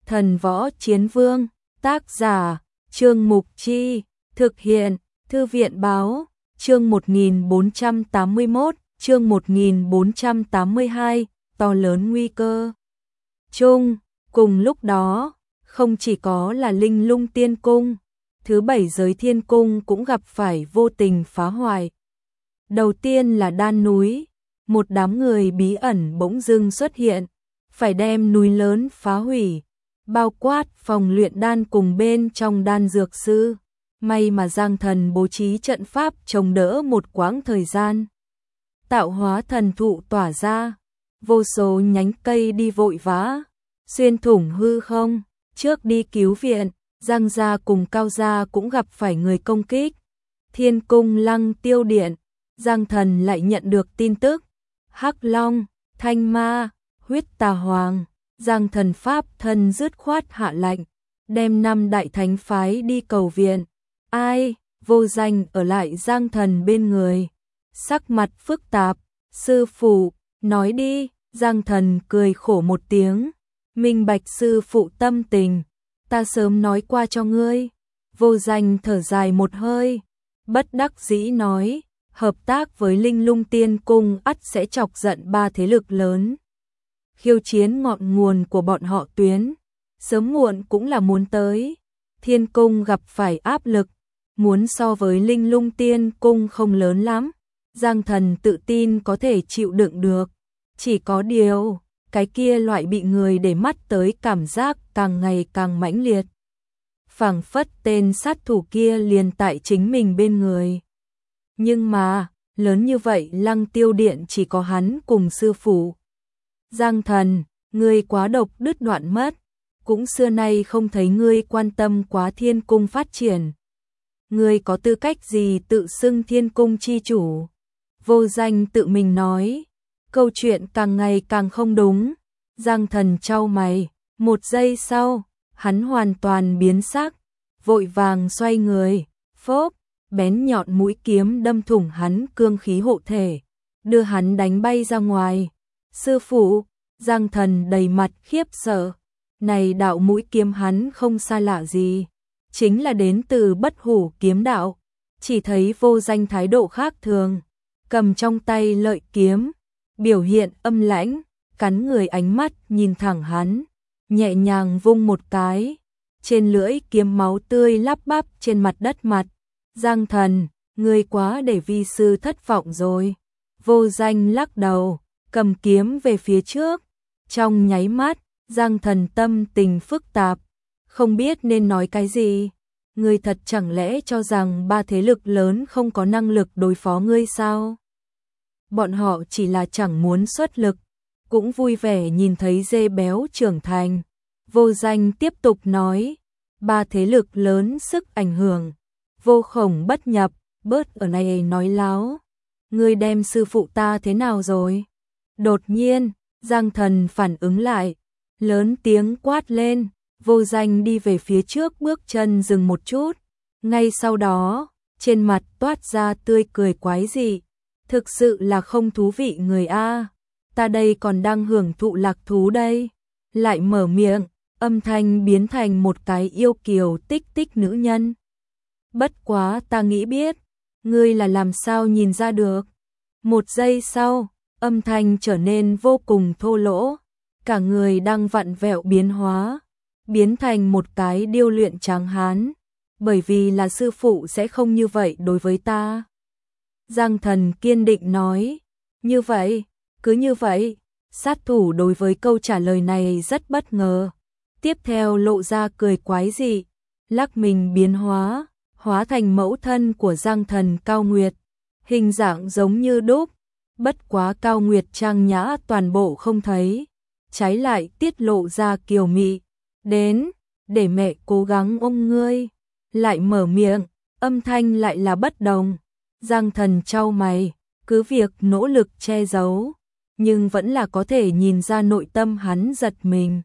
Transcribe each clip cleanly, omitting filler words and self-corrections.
Thần Võ Chiến Vương, tác giả, Trương Mục Chi, thực hiện, Thư viện Báo, chương 1481, chương 1482, to lớn nguy cơ. Chung, cùng lúc đó, không chỉ có là Linh Lung Tiên Cung, thứ 7 giới thiên cung cũng gặp phải vô tình phá hoại. Đầu tiên là đan núi, một đám người bí ẩn bỗng dưng xuất hiện, phải đem núi lớn phá hủy, bao quát phòng luyện đan cùng bên trong đan dược sư. May mà Giang Thần bố trí trận pháp chống đỡ một quãng thời gian. Tạo hóa thần thụ tỏa ra, vô số nhánh cây đi vội vã, xuyên thủng hư không, trước đi cứu viện. Giang gia cùng Cao gia cũng gặp phải người công kích. Thiên cung Lăng Tiêu Điện, Giang Thần lại nhận được tin tức. Hắc Long, Thanh Ma, Huyết Tà Hoàng, Giang Thần pháp thân dứt khoát hạ lệnh, đem 5 đại thánh phái đi cầu viện. Ai, Vô Danh ở lại Giang Thần bên người, sắc mặt phức tạp. Sư phụ, nói đi. Giang Thần cười khổ một tiếng, minh bạch sư phụ tâm tình, ta sớm nói qua cho ngươi. Vô Danh thở dài một hơi, bất đắc dĩ nói, hợp tác với Linh Lung Tiên Cung ắt sẽ chọc giận 3 thế lực lớn. Khiêu chiến ngọn nguồn của bọn họ Tuyến, sớm muộn cũng là muốn tới. Thiên Cung gặp phải áp lực, muốn so với Linh Lung Tiên Cung không lớn lắm. Giang Thần tự tin có thể chịu đựng được, chỉ có điều, cái kia loại bị người để mắt tới cảm giác càng ngày càng mãnh liệt. Phảng phất tên sát thủ kia liền tại chính mình bên người. Nhưng mà, lớn như vậy Lăng Tiêu Điện chỉ có hắn cùng sư phụ. Giang Thần, ngươi quá độc đứt đoạn mất, cũng xưa nay không thấy ngươi quan tâm quá Thiên Cung phát triển. Ngươi có tư cách gì tự xưng Thiên Cung chi chủ? Vô Danh tự mình nói, câu chuyện càng ngày càng không đúng. Giang Thần chau mày, một giây sau, hắn hoàn toàn biến sắc, vội vàng xoay người, phốp, bén nhọn mũi kiếm đâm thủng hắn cương khí hộ thể, đưa hắn đánh bay ra ngoài. Sư phụ, Giang Thần đầy mặt khiếp sợ, này đạo mũi kiếm hắn không xa lạ gì, chính là đến từ Bất Hủ kiếm đạo. Chỉ thấy Vô Danh thái độ khác thường, cầm trong tay lợi kiếm, biểu hiện âm lãnh, cắn người, ánh mắt nhìn thẳng hắn, nhẹ nhàng vung một cái, trên lưỡi kiếm máu tươi lắp bắp trên mặt đất mặt. Giang Thần, ngươi quá để vi sư thất vọng rồi. Vô Danh lắc đầu, cầm kiếm về phía trước. Trong nháy mắt, Giang Thần tâm tình phức tạp, không biết nên nói cái gì. Ngươi thật chẳng lẽ cho rằng 3 thế lực lớn không có năng lực đối phó ngươi sao? Bọn họ chỉ là chẳng muốn xuất lực, cũng vui vẻ nhìn thấy dê béo trưởng thành. Vô Danh tiếp tục nói, 3 thế lực lớn sức ảnh hưởng, vô khổng bất nhập, bớt ở này nói láo. Ngươi đem sư phụ ta thế nào rồi? Đột nhiên, Giang Thần phản ứng lại, lớn tiếng quát lên. Vô Danh đi về phía trước, bước chân dừng một chút, ngay sau đó, trên mặt toát ra tươi cười quái dị. Thực sự là không thú vị người a, ta đây còn đang hưởng thụ lạc thú đây. Lại mở miệng, âm thanh biến thành một cái yêu kiều tích tích nữ nhân. Bất quá ta nghĩ biết, ngươi là làm sao nhìn ra được. Một giây sau, âm thanh trở nên vô cùng thô lỗ, cả người đang vặn vẹo biến hóa, biến thành một cái điêu luyện tráng hán, bởi vì là sư phụ sẽ không như vậy đối với ta. Giang Thần kiên định nói, như vậy, cứ như vậy. Sát thủ đối với câu trả lời này rất bất ngờ, tiếp theo lộ ra cười quái dị, lắc mình biến hóa, hóa thành mẫu thân của Giang Thần Cao Nguyệt, hình dạng giống như đúc, bất quá Cao Nguyệt trang nhã toàn bộ không thấy, trái lại tiết lộ ra kiều mị. Đến, để mẹ cố gắng ôm ngươi. Lại mở miệng, âm thanh lại là bất đồng. Giang Thần chau mày, cứ việc nỗ lực che giấu, nhưng vẫn là có thể nhìn ra nội tâm hắn giật mình.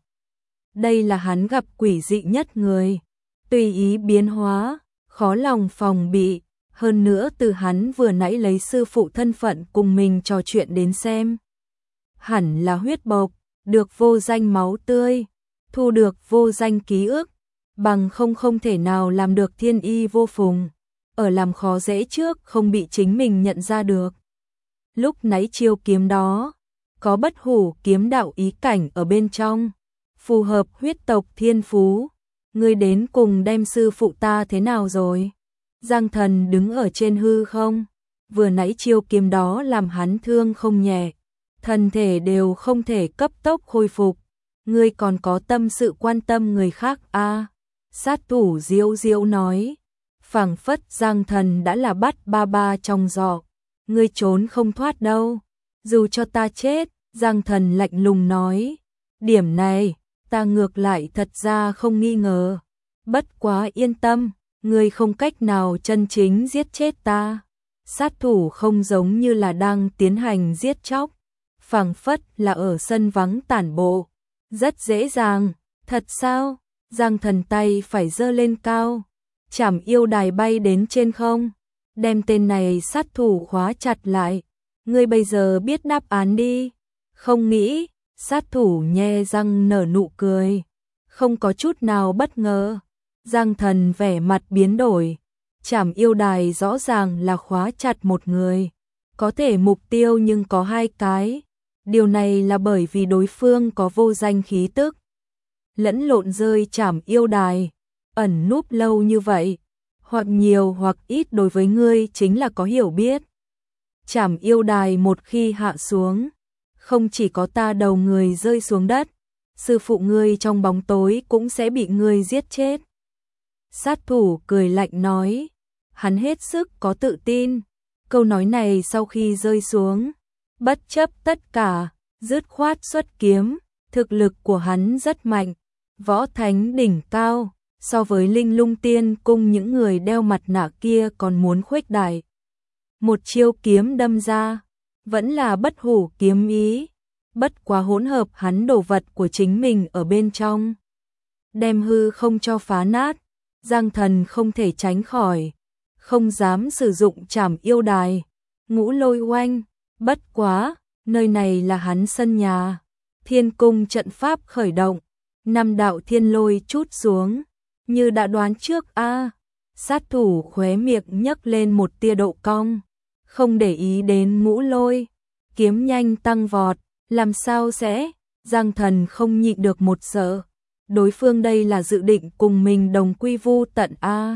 Đây là hắn gặp quỷ dị nhất người, tùy ý biến hóa, khó lòng phòng bị. Hơn nữa từ hắn vừa nãy lấy sư phụ thân phận cùng mình trò chuyện đến xem, hẳn là huyết bộc, được Vô Danh máu tươi. thu được vô danh ký ức, bằng không thể nào làm được thiên y vô phùng, ở làm khó dễ trước không bị chính mình nhận ra được. Lúc nãy chiêu kiếm đó, có bất hủ kiếm đạo ý cảnh ở bên trong, phù hợp huyết tộc thiên phú. Ngươi đến cùng đem sư phụ ta thế nào rồi? Giang Thần đứng ở trên hư không, vừa nãy chiêu kiếm đó làm hắn thương không nhẹ, thân thể đều không thể cấp tốc khôi phục. Ngươi còn có tâm sự quan tâm người khác à? Sát thủ diễu diễu nói, phảng phất Giang Thần đã là bắt ba ba trong giỏ, ngươi trốn không thoát đâu, dù cho ta chết. Giang Thần lạnh lùng nói, điểm này, ta ngược lại thật ra không nghi ngờ, bất quá yên tâm, ngươi không cách nào chân chính giết chết ta. Sát thủ không giống như là đang tiến hành giết chóc, phảng phất là ở sân vắng tản bộ, rất dễ dàng. Thật sao? Giang Thần tay phải giơ lên cao, chảm yêu đài bay đến trên không, đem tên này sát thủ khóa chặt lại. Ngươi bây giờ biết đáp án đi. Không nghĩ. Sát thủ nhe răng nở nụ cười, không có chút nào bất ngờ. Giang Thần vẻ mặt biến đổi, chảm yêu đài rõ ràng là khóa chặt một người, có thể mục tiêu nhưng có hai cái. Điều này là bởi vì đối phương có vô danh khí tức, lẫn lộn rơi chảm yêu đài, ẩn núp lâu như vậy, hoặc nhiều hoặc ít đối với ngươi chính là có hiểu biết. Chảm yêu đài một khi hạ xuống, không chỉ có ta đầu người rơi xuống đất, sư phụ ngươi trong bóng tối cũng sẽ bị ngươi giết chết. Sát thủ cười lạnh nói, hắn hết sức có tự tin, câu nói này sau khi rơi xuống, bất chấp tất cả, dứt khoát xuất kiếm, thực lực của hắn rất mạnh, võ thánh đỉnh cao, so với Linh Lung Tiên cung những người đeo mặt nạ kia còn muốn khuếch đại. Một chiêu kiếm đâm ra, vẫn là bất hủ kiếm ý, bất quá hỗn hợp hắn đồ vật của chính mình ở bên trong, đem hư không cho phá nát. Giang Thần không thể tránh khỏi, không dám sử dụng chảm yêu đài, ngũ lôi oanh, bất quá, nơi này là hắn sân nhà. Thiên cung trận pháp khởi động, 5 đạo thiên lôi trút xuống, như đã đoán trước a. Sát thủ khóe miệng nhấc lên một tia độ cong, không để ý đến ngũ lôi, kiếm nhanh tăng vọt, làm sao sẽ? Giang Thần không nhịn được một sợ, đối phương đây là dự định cùng mình đồng quy vu tận a.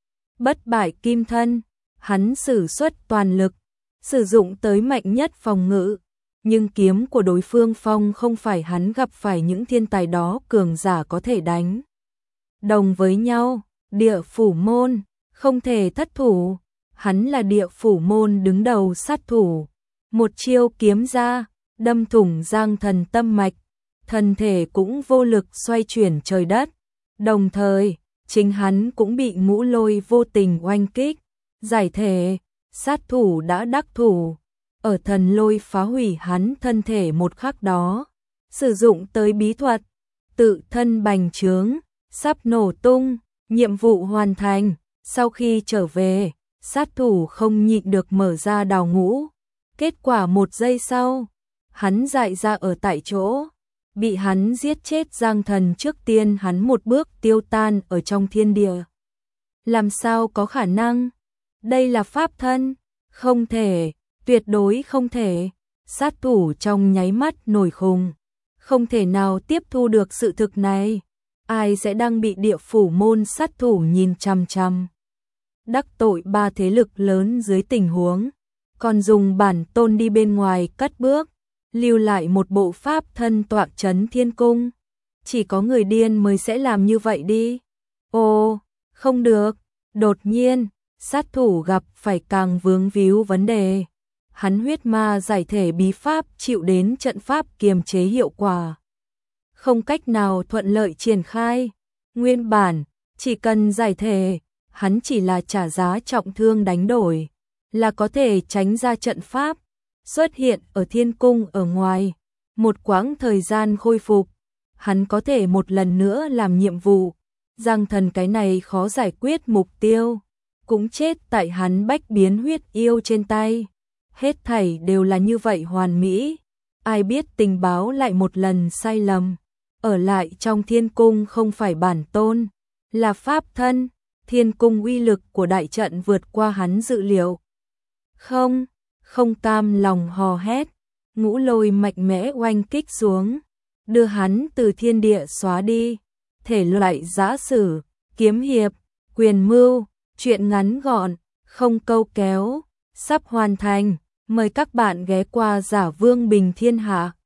Bất bại kim thân, hắn sử xuất toàn lực, sử dụng tới mạnh nhất phòng ngự, nhưng kiếm của đối phương phong không phải hắn gặp phải những thiên tài đó cường giả có thể đánh đồng với nhau. Địa phủ môn, không thể thất thủ, hắn là địa phủ môn đứng đầu sát thủ. Một chiêu kiếm ra, đâm thủng Giang Thần tâm mạch, thân thể cũng vô lực xoay chuyển trời đất. Đồng thời, chính hắn cũng bị ngũ lôi vô tình oanh kích, giải thể. Sát thủ đã đắc thủ, ở thần lôi phá hủy hắn thân thể một khắc đó, sử dụng tới bí thuật, tự thân bành trướng, sắp nổ tung. Nhiệm vụ hoàn thành, sau khi trở về, sát thủ không nhịn được mở ra đào ngũ. Kết quả 1 giây sau, hắn dại ra ở tại chỗ, bị hắn giết chết. Giang Thần trước tiên hắn một bước tiêu tan ở trong thiên địa. Làm sao có khả năng? Đây là pháp thân, không thể, tuyệt đối không thể. Sát thủ trong nháy mắt nổi khùng, không thể nào tiếp thu được sự thực này. Ai sẽ đang bị địa phủ môn sát thủ nhìn chằm chằm? Đắc tội 3 thế lực lớn dưới tình huống, còn dùng bản tôn đi bên ngoài cất bước, lưu lại một bộ pháp thân tọa trấn thiên cung. Chỉ có người điên mới sẽ làm như vậy đi. Ồ, không được. Đột nhiên, sát thủ gặp phải càng vướng víu vấn đề. Hắn huyết ma giải thể bí pháp chịu đến trận pháp kiềm chế hiệu quả, không cách nào thuận lợi triển khai. Nguyên bản, chỉ cần giải thể, hắn chỉ là trả giá trọng thương đánh đổi, là có thể tránh ra trận pháp, xuất hiện ở thiên cung ở ngoài. Một quãng thời gian khôi phục, hắn có thể một lần nữa làm nhiệm vụ. Giang Thần cái này khó giải quyết mục tiêu, cũng chết tại hắn bách biến huyết yêu trên tay. Hết thảy đều là như vậy hoàn mỹ, ai biết tình báo lại một lần sai lầm. ở lại trong thiên cung không phải bản tôn, là pháp thân, thiên cung uy lực của đại trận vượt qua hắn dự liệu. Không cam lòng hò hét, ngũ lôi mạnh mẽ oanh kích xuống, đưa hắn từ thiên địa xóa đi. Thể loại giã sử, kiếm hiệp, quyền mưu, truyện ngắn gọn, không câu kéo, sắp hoàn thành. Mời các bạn ghé qua Giả Vương Bình Thiên Hạ.